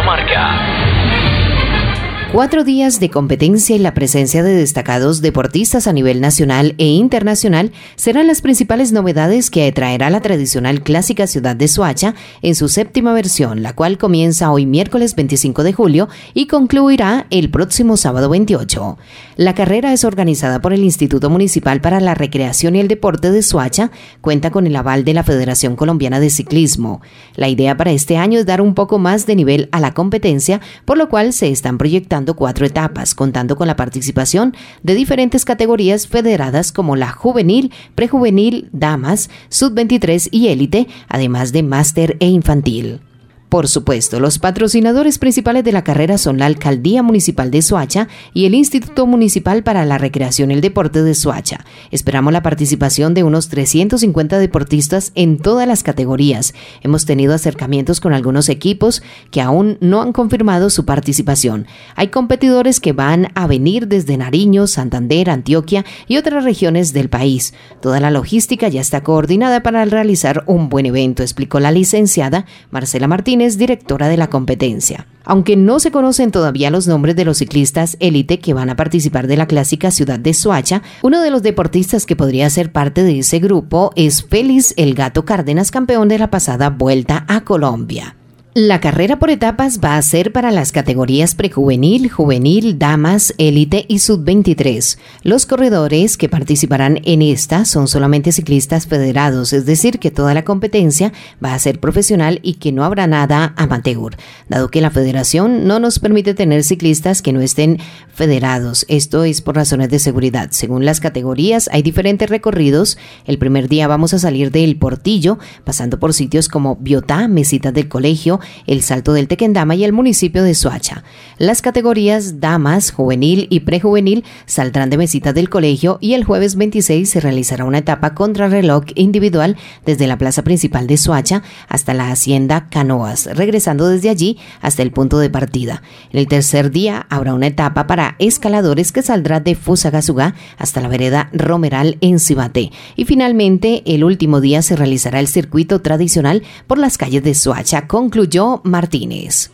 4 días de competencia y la presencia de destacados deportistas a nivel nacional e internacional serán las principales novedades que traerá la tradicional clásica ciudad de Soacha en su 7ª versión, la cual comienza hoy miércoles 25 de julio y concluirá el próximo sábado 28. La carrera es organizada por el Instituto Municipal para la Recreación y el Deporte de Soacha, cuenta con el aval de la Federación Colombiana de Ciclismo. La idea para este año es dar un poco más de nivel a la competencia, por lo cual se están proyectando 4 etapas, contando con la participación de diferentes categorías federadas como la juvenil, prejuvenil, damas, sub-23 y élite, además de máster e infantil. Por supuesto, los patrocinadores principales de la carrera son la Alcaldía Municipal de Soacha y el Instituto Municipal para la Recreación y el Deporte de Soacha. Esperamos la participación de unos 350 deportistas en todas las categorías. Hemos tenido acercamientos con algunos equipos que aún no han confirmado su participación. Hay competidores que van a venir desde Nariño, Santander, Antioquia y otras regiones del país. Toda la logística ya está coordinada para realizar un buen evento, explicó la licenciada Marcela Martínez, directora de la competencia. Aunque no se conocen todavía los nombres de los ciclistas élite que van a participar de la clásica ciudad de Soacha, uno de los deportistas que podría ser parte de ese grupo es Félix El Gato Cárdenas, campeón de la pasada Vuelta a Colombia. La carrera por etapas va a ser para las categorías prejuvenil, juvenil, damas, élite y sub-23. Los corredores que participarán en esta son solamente ciclistas federados, es decir, que toda la competencia va a ser profesional y que no habrá nada amateur, dado que la federación no nos permite tener ciclistas que no estén federados. Esto es por razones de seguridad. Según las categorías, hay diferentes recorridos. El primer día vamos a salir del Portillo, pasando por sitios como Biotá, Mesitas del Colegio, el Salto del Tequendama y el municipio de Soacha. Las categorías damas, juvenil y prejuvenil saldrán de Mesitas del Colegio y el jueves 26 se realizará una etapa contrarreloj individual desde la plaza principal de Soacha hasta la hacienda Canoas, regresando desde allí hasta el punto de partida. En el tercer día habrá una etapa para escaladores que saldrá de Fusagasugá hasta la vereda Romeral en Cibaté. Y finalmente, el último día se realizará el circuito tradicional por las calles de Soacha, concluyó Martínez.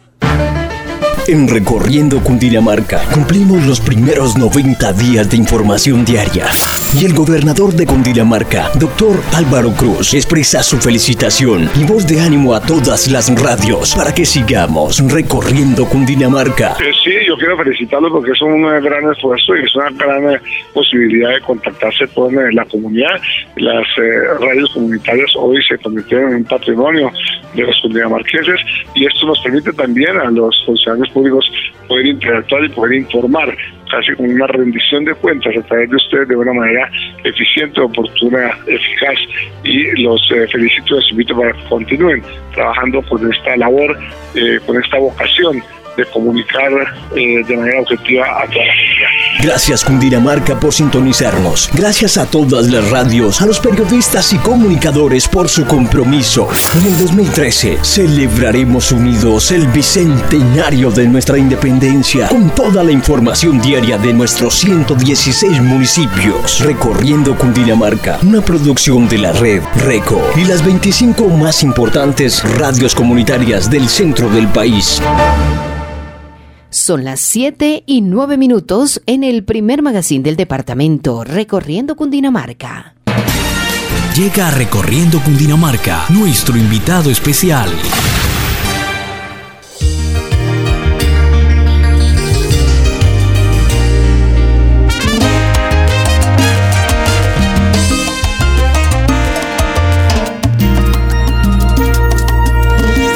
En Recorriendo Cundinamarca cumplimos los primeros 90 días de información diaria y el gobernador de Cundinamarca, doctor Álvaro Cruz, expresa su felicitación y voz de ánimo a todas las radios para que sigamos recorriendo Cundinamarca. Sí, yo quiero felicitarlos porque es un gran esfuerzo y es una gran posibilidad de contactarse con la comunidad. Las radios comunitarias hoy se convirtieron en un patrimonio de los cundinamarqueses y esto nos permite también a los funcionarios públicos poder interactuar y poder informar casi con una rendición de cuentas a través de ustedes de una manera eficiente, oportuna, eficaz, y los felicito y los invito para que continúen trabajando con esta labor, con esta vocación de comunicar de manera objetiva a toda la comunidad. Gracias Cundinamarca por sintonizarnos. Gracias a todas las radios, a los periodistas y comunicadores por su compromiso. En el 2013 celebraremos unidos el bicentenario de nuestra independencia con toda la información diaria de nuestros 116 municipios. Recorriendo Cundinamarca, una producción de la red RECO y las 25 más importantes radios comunitarias del centro del país. Son las 7:09 en el primer magazine del departamento, Recorriendo Cundinamarca. Llega a Recorriendo Cundinamarca nuestro invitado especial.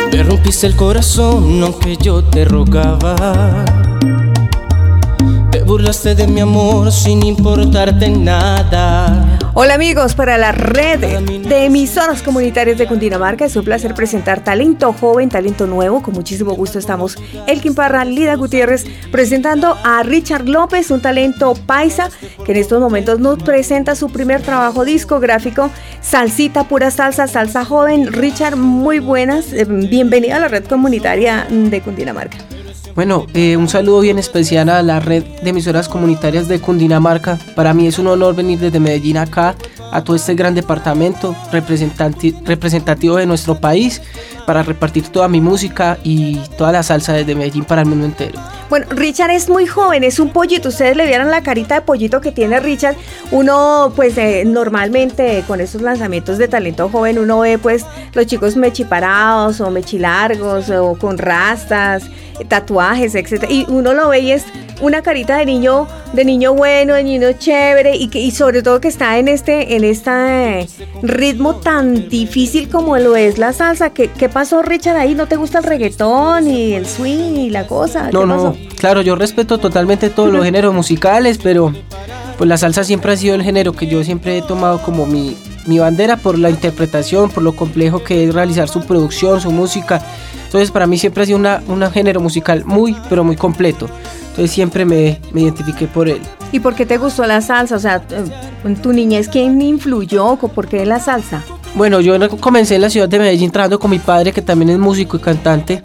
Rompiste el corazón, aunque yo te rogaba. Te burlaste de mi amor sin importarte nada. Hola amigos, para la red de emisoras comunitarias de Cundinamarca es un placer presentar talento joven, talento nuevo. Con muchísimo gusto estamos Elkin Parra, Lida Gutiérrez, presentando a Richard López, un talento paisa que en estos momentos nos presenta su primer trabajo discográfico, Salsita, pura salsa, salsa joven. Richard, muy buenas, bienvenido a la red comunitaria de Cundinamarca. Bueno, un saludo bien especial a la red de emisoras comunitarias de Cundinamarca. Para mí es un honor venir desde Medellín acá a todo este gran departamento representativo de nuestro país para repartir toda mi música y toda la salsa desde Medellín para el mundo entero. Bueno, Richard es muy joven, es un pollito. Ustedes le vieron la carita de pollito que tiene Richard. Uno, pues normalmente con estos lanzamientos de talento joven, uno ve pues los chicos mechiparados o mechilargos o con rastas, tatuajes, etcétera, y uno lo ve y es una carita de niño bueno, de niño chévere, y sobre todo que está en este ritmo tan difícil como lo es la salsa. ¿Qué pasó, Richard, ahí? ¿No te gusta el reggaetón y el swing y la cosa? No, claro, yo respeto totalmente todos los géneros musicales, pero pues la salsa siempre ha sido el género que yo siempre he tomado como mi bandera por la interpretación, por lo complejo que es realizar su producción, su música. Entonces para mí siempre ha sido un género musical muy, pero muy completo. Entonces siempre me identifiqué por él. ¿Y por qué te gustó la salsa? O sea, en tu niñez, ¿quién influyó? ¿Por qué la salsa? Bueno, yo comencé en la ciudad de Medellín trabajando con mi padre, que también es músico y cantante,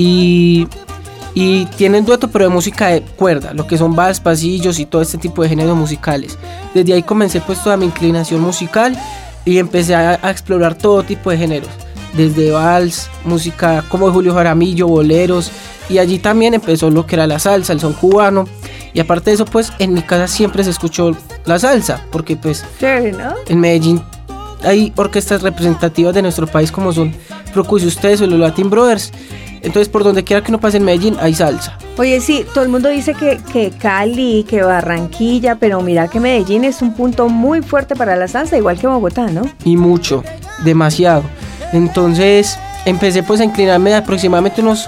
y tienen dueto, pero de música de cuerda, lo que son vals, pasillos y todo este tipo de géneros musicales. Desde ahí comencé pues toda mi inclinación musical y empecé a explorar todo tipo de géneros, desde vals, música como de Julio Jaramillo, boleros, y allí también empezó lo que era la salsa, el son cubano. Y aparte de eso, pues en mi casa siempre se escuchó la salsa, porque pues en Medellín hay orquestas representativas de nuestro país como son Procus y ustedes o los Latin Brothers. Entonces por donde quiera que uno pase en Medellín hay salsa. Oye, sí, todo el mundo dice que Cali, que Barranquilla, pero mira que Medellín es un punto muy fuerte para la salsa, igual que Bogotá, ¿no? Y mucho, demasiado. Entonces empecé pues a inclinarme aproximadamente unos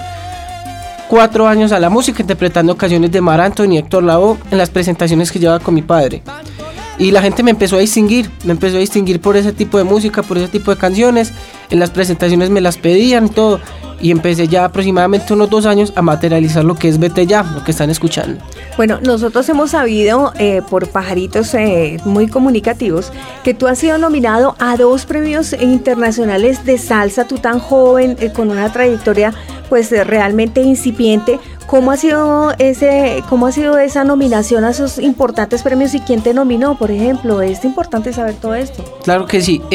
4 años a la música, interpretando canciones de Mar Anthony y Héctor Lavoe en las presentaciones que llevaba con mi padre. Y la gente me empezó a distinguir por ese tipo de música, por ese tipo de canciones. En las presentaciones me las pedían todo. Y empecé ya aproximadamente unos 2 años a materializar lo que es Vete Ya, lo que están escuchando. Bueno, nosotros hemos sabido por pajaritos muy comunicativos que tú has sido nominado a 2 premios internacionales de salsa, tú tan joven, con una trayectoria pues realmente incipiente. ¿Cómo ha sido esa nominación a esos importantes premios y quién te nominó, por ejemplo? Es importante saber todo esto. Claro que sí.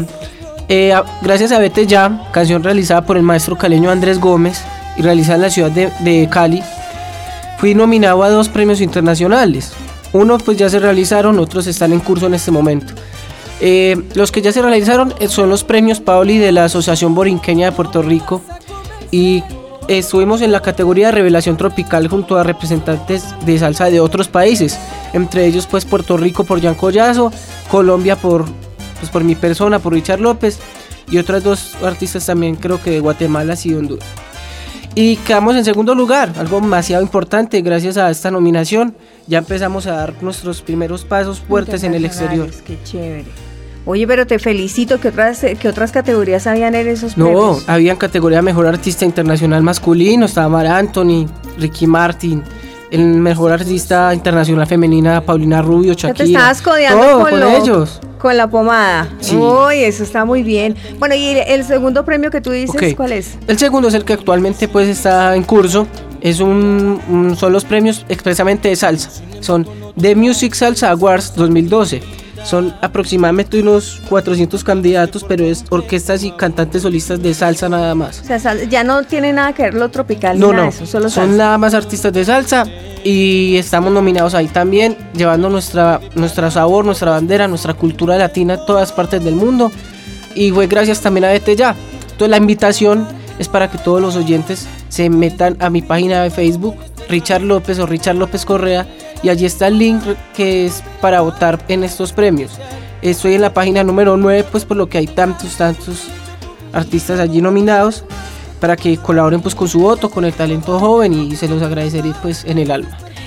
Gracias a Vete Ya, canción realizada por el maestro caleño Andrés Gómez y realizada en la ciudad de Cali, fui nominado a 2 premios internacionales. Uno pues ya se realizaron, otros están en curso en este momento. Los que ya se realizaron son los premios Paoli de la Asociación Borinqueña de Puerto Rico, y estuvimos en la categoría de Revelación Tropical junto a representantes de salsa de otros países, entre ellos pues Puerto Rico por Jan Collazo, Colombia por mi persona, por Richard López, y otras 2 artistas también, creo que de Guatemala y de Honduras. Y quedamos en segundo lugar, algo demasiado importante. Gracias a esta nominación ya empezamos a dar nuestros primeros pasos fuertes en el exterior. Qué chévere. Oye, pero te felicito. ¿Qué otras categorías habían en esos premios? No, habían categoría Mejor Artista Internacional Masculino, estaba Mar Anthony, Ricky Martin, el Mejor Artista Internacional Femenina, Paulina Rubio, Shakira. Te estabas codeando con ellos. Con la pomada. Sí. Uy, eso está muy bien. Bueno, y el segundo premio que tú dices, ¿cuál es? El segundo es el que actualmente pues está en curso. Son los premios expresamente de salsa. Son The Music Salsa Awards 2012. Son aproximadamente unos 400 candidatos, pero es orquestas y cantantes solistas de salsa nada más. O sea, ya no tiene nada que ver lo tropical ni nada de eso, solo salsa. Son nada más artistas de salsa y estamos nominados ahí también, llevando nuestra sabor, nuestra bandera, nuestra cultura latina a todas partes del mundo. Y fue gracias también a Vete Ya. Entonces la invitación es para que todos los oyentes se metan a mi página de Facebook, Richard López o Richard López Correa, y allí está el link que es para votar en estos premios. Estoy en la página número 9, pues por lo que hay tantos artistas allí nominados, para que colaboren pues con su voto, con el talento joven, y se los agradeceré pues en el alma.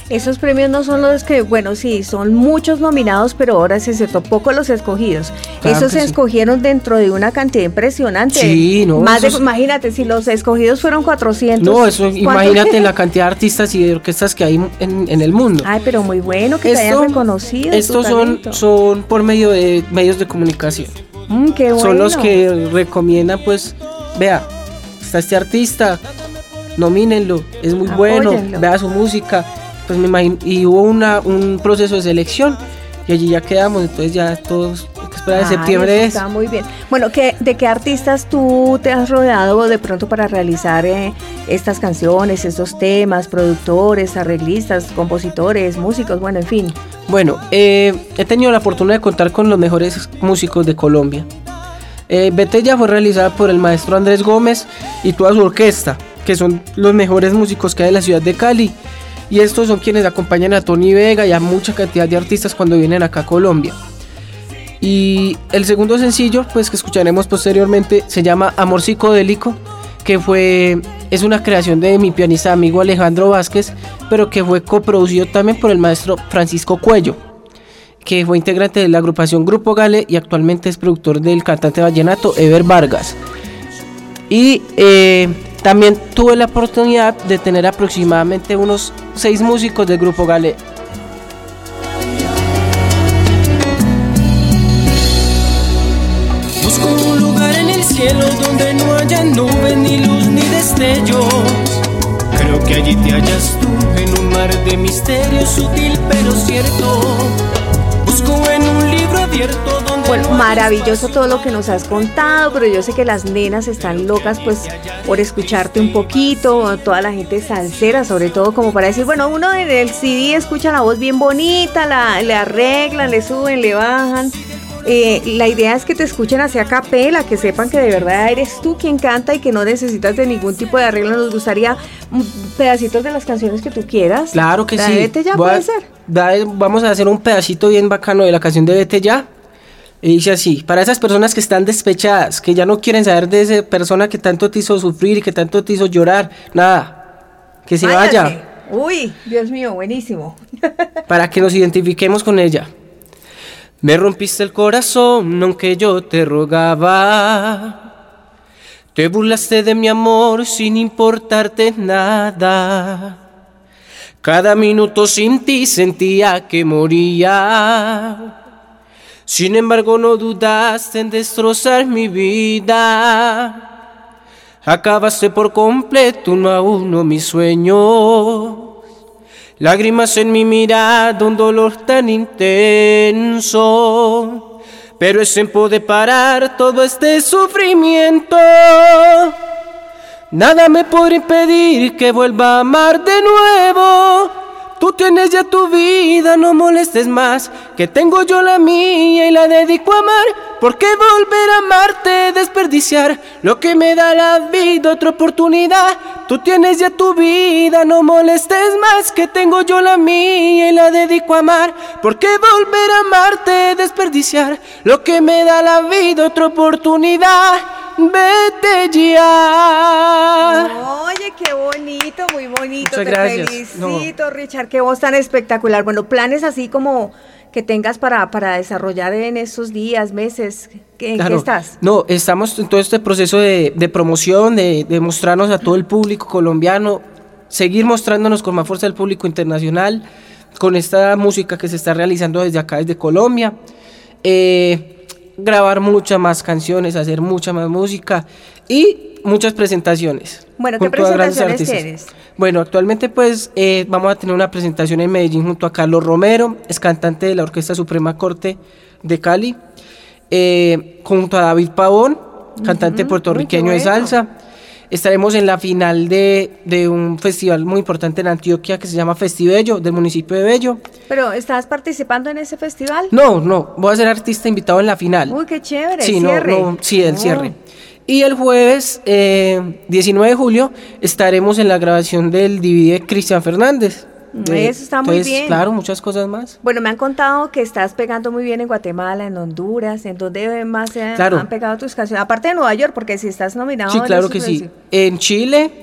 Esos premios no son los que, bueno, sí, son muchos nominados, pero ahora se cierto poco los escogidos. Claro Esos se sí. escogieron dentro de una cantidad impresionante. Sí, no, Más esos... imagínate, si los escogidos fueron 400. No, eso, imagínate la cantidad de artistas y de orquestas que hay en el mundo. Ay, pero muy bueno que te hayan reconocido. Estos son por medio de medios de comunicación. Qué bueno. Son los que recomiendan, pues, vea, está este artista, nomínenlo, es muy bueno, vea su música. Pues me imagino, y hubo un proceso de selección y allí ya quedamos, entonces ya todos, hay que esperar de septiembre. Está muy bien. Bueno, ¿de qué artistas tú te has rodeado de pronto para realizar estas canciones, estos temas, productores, arreglistas, compositores, músicos, bueno, en fin? Bueno, he tenido la fortuna de contar con los mejores músicos de Colombia. Vete Ya fue realizada por el maestro Andrés Gómez y toda su orquesta, que son los mejores músicos que hay en la ciudad de Cali. Y estos son quienes acompañan a Tony Vega y a mucha cantidad de artistas cuando vienen acá a Colombia. Y el segundo sencillo, pues que escucharemos posteriormente, se llama Amor Psicodélico, que es una creación de mi pianista amigo Alejandro Vázquez, pero que fue coproducido también por el maestro Francisco Cuello, que fue integrante de la agrupación Grupo Gale y actualmente es productor del cantante vallenato Ever Vargas. Y también tuve la oportunidad de tener aproximadamente unos 6 músicos del Grupo Gale. Busco un lugar en el cielo donde no haya nubes, ni luz, ni destellos. Creo que allí te hallas tú en un mar de misterio sutil pero cierto. Busco en un libro abierto donde... Bueno, maravilloso todo lo que nos has contado, pero yo sé que las nenas están locas pues por escucharte un poquito, toda la gente salsera sobre todo, como para decir, bueno, uno en el CD escucha la voz bien bonita, le arreglan, le suben, le bajan. La idea es que te escuchen hacia capela, que sepan que de verdad eres tú quien canta y que no necesitas de ningún tipo de arreglo. Nos gustaría pedacitos de las canciones que tú quieras. Claro que sí. Vete Ya, puede ser. Vamos a hacer un pedacito bien bacano de la canción de Vete Ya. Y dice así: para esas personas que están despechadas, que ya no quieren saber de esa persona que tanto te hizo sufrir y que tanto te hizo llorar, nada, que se vaya. Uy, Dios mío, buenísimo. Para que nos identifiquemos con ella. Me rompiste el corazón aunque yo te rogaba. Te burlaste de mi amor sin importarte nada. Cada minuto sin ti sentía que moría. Sin embargo no dudaste en destrozar mi vida. Acabaste por completo uno a uno mis sueños. Lágrimas en mi mirada, un dolor tan intenso, pero es tiempo de parar todo este sufrimiento. Nada me podrá impedir que vuelva a amar de nuevo. Tú tienes ya tu vida, no molestes más, que tengo yo la mía y la dedico a amar. ¿Por qué volver a amarte, desperdiciar lo que me da la vida, otra oportunidad? Tú tienes ya tu vida, no molestes más, que tengo yo la mía y la dedico a amar. ¿Por qué volver a amarte, desperdiciar lo que me da la vida, otra oportunidad? Vete ya. Oye, qué bonito, muy bonito. Muchas te gracias. felicito, Richard, qué voz tan espectacular. Bueno, planes así como que tengas para desarrollar en estos días, meses, ¿en qué estás? No, estamos en todo este proceso de promoción, de mostrarnos a todo el público colombiano, seguir mostrándonos con más fuerza al público internacional, con esta música que se está realizando desde acá, desde Colombia. Grabar muchas más canciones, hacer mucha más música y muchas presentaciones. Bueno, ¿qué presentaciones tienes? Bueno, actualmente pues vamos a tener una presentación en Medellín junto a Carlos Romero, es cantante de la Orquesta Suprema Corte de Cali, junto a David Pavón, cantante puertorriqueño de salsa. Estaremos en la final de un festival muy importante en Antioquia que se llama Festibello, del municipio de Bello. ¿Pero estás participando en ese festival? No, voy a ser artista invitado en la final. Uy, qué chévere, sí, el cierre. Sí, el cierre. Y el jueves 19 de julio estaremos en la grabación del DVD de Cristian Fernández. Eso está muy bien. Claro, muchas cosas más. Bueno, me han contado que estás pegando muy bien en Guatemala, en Honduras, ¿en dónde más han pegado tus canciones? Aparte de Nueva York, porque si estás nominado... Sí, claro que sí. En Chile,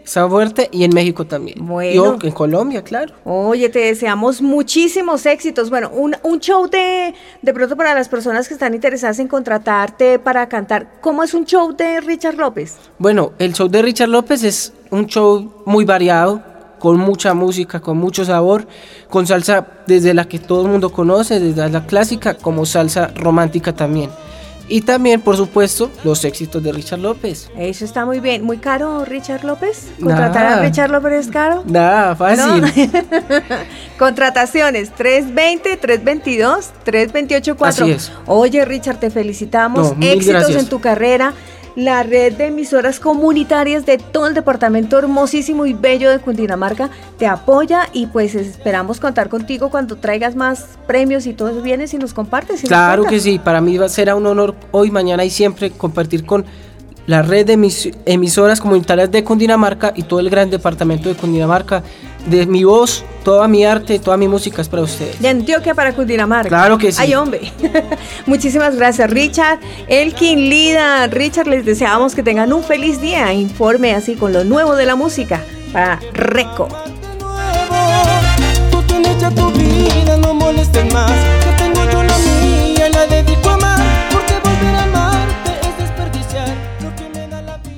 está fuerte, y en México también. Bueno. Y en Colombia, claro. Oye, te deseamos muchísimos éxitos. Bueno, un show de pronto para las personas que están interesadas en contratarte para cantar. ¿Cómo es un show de Richard López? Bueno, el show de Richard López es un show muy variado, con mucha música, con mucho sabor, con salsa desde la que todo el mundo conoce, desde la clásica, como salsa romántica también. Y también, por supuesto, los éxitos de Richard López. Eso está muy bien. ¿Muy caro, Richard López? ¿Contratar a Richard López es caro? Nada, fácil. ¿No? Contrataciones, 320-322-3284. Así es. Oye, Richard, te felicitamos. Éxitos gracias. En tu carrera. La red de emisoras comunitarias de todo el departamento hermosísimo y bello de Cundinamarca te apoya, y pues esperamos contar contigo cuando traigas más premios y todo eso. Vienes y nos compartes. Claro que sí, para mí será un honor hoy, mañana y siempre compartir con la red de emisoras comunitarias de Cundinamarca y todo el gran departamento de Cundinamarca. De mi voz, toda mi arte, toda mi música es para ustedes. De Antioquia para Cundinamarca. Claro que sí. Ay, hombre. Muchísimas gracias, Richard. Elkin, Lida, Richard, les deseamos que tengan un feliz día. Informe así con lo nuevo de la música para Reco. Tú tienes ya tu vida, no molestes más. Que tengo yo la mía y la dedico a amar. Porque volver a amarte es desperdiciar lo que me da la vida.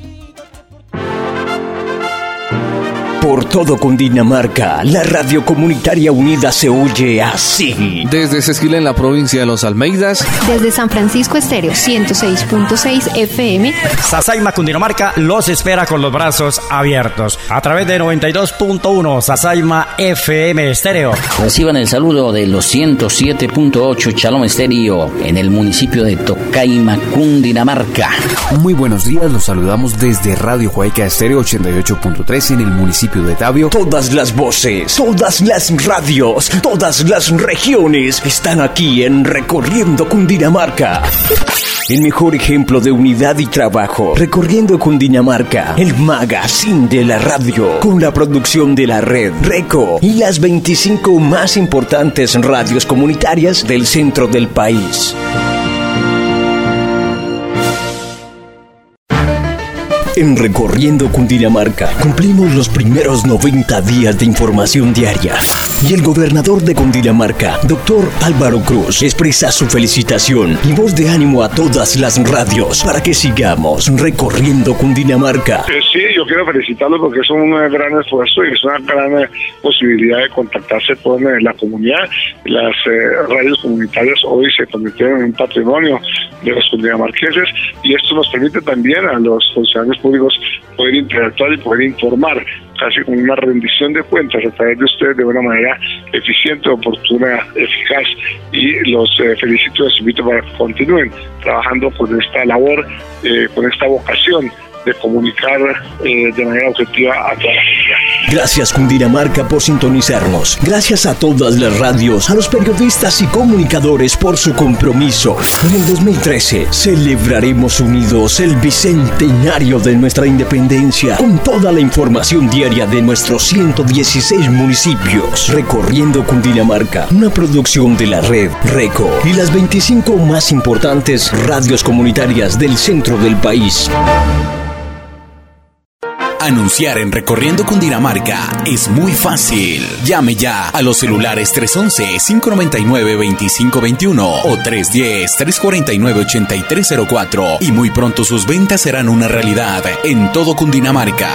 Por todo Cundinamarca, la radio comunitaria unida se oye así. Desde Sesquila en la provincia de Los Almeidas. Desde San Francisco Estéreo 106.6 FM. Sasaima Cundinamarca los espera con los brazos abiertos. A través de 92.1 Sasaima FM Estéreo. Reciban el saludo de los 107.8 Shalom Estéreo en el municipio de Tocaima, Cundinamarca. Muy buenos días, los saludamos desde Radio Huayca Estéreo 88.3 en el municipio de Tabio. Todas las voces, todas las radios, todas las regiones están aquí en Recorriendo Cundinamarca. El mejor ejemplo de unidad y trabajo. Recorriendo Cundinamarca, el magazine de la radio, con la producción de la red Reco y las 25 más importantes radios comunitarias del centro del país. En Recorriendo Cundinamarca cumplimos los primeros 90 días de información diaria. Y el gobernador de Cundinamarca, doctor Álvaro Cruz, expresa su felicitación y voz de ánimo a todas las radios para que sigamos recorriendo Cundinamarca. Sí, yo quiero felicitarlos porque es un gran esfuerzo y es una gran posibilidad de contactarse con la comunidad. Las radios comunitarias hoy se convirtieron en un patrimonio de los cundinamarqueses, y esto nos permite también a los funcionarios públicos poder interactuar y poder informar casi con una rendición de cuentas a través de ustedes de una manera eficiente, oportuna, eficaz, y los felicito y los invito para que continúen trabajando con esta labor, con esta vocación de comunicar de manera objetiva a toda la comunidad. Gracias Cundinamarca por sintonizarnos. Gracias a todas las radios, a los periodistas y comunicadores por su compromiso. En el 2013 celebraremos unidos el bicentenario de nuestra independencia con toda la información diaria de nuestros 116 municipios. Recorriendo Cundinamarca, una producción de la red Reco y las 25 más importantes radios comunitarias del centro del país. Anunciar en Recorriendo Cundinamarca es muy fácil. Llame ya a los celulares 311-599-2521 o 310-349-8304 y muy pronto sus ventas serán una realidad en todo Cundinamarca.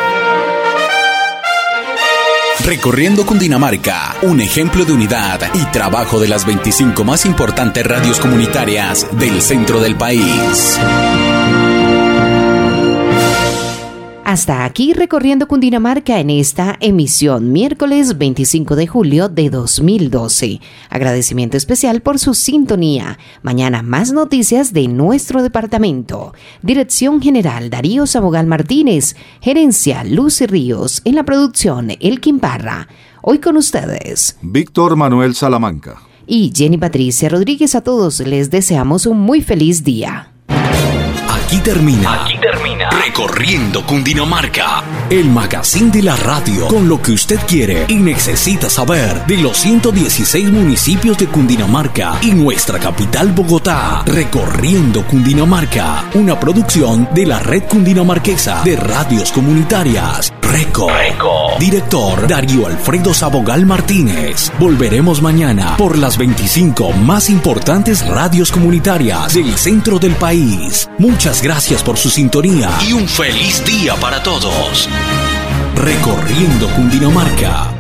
Recorriendo Cundinamarca, un ejemplo de unidad y trabajo de las 25 más importantes radios comunitarias del centro del país. Hasta aquí Recorriendo Cundinamarca en esta emisión miércoles 25 de julio de 2012. Agradecimiento especial por su sintonía. Mañana más noticias de nuestro departamento. Dirección General Darío Sabogal Martínez. Gerencia Lucy Ríos. En la producción Elkin Parra. Hoy con ustedes Víctor Manuel Salamanca y Jenny Patricia Rodríguez. A todos les deseamos un muy feliz día. Aquí termina Recorriendo Cundinamarca, el magazine de la radio, con lo que usted quiere y necesita saber de los 116 municipios de Cundinamarca y nuestra capital Bogotá. Recorriendo Cundinamarca, una producción de la red cundinamarquesa de radios comunitarias. Reco. Director Darío Alfredo Sabogal Martínez. Volveremos mañana por las 25 más importantes radios comunitarias del centro del país. Muchas gracias por su sintonía y un feliz día para todos. Recorriendo Cundinamarca.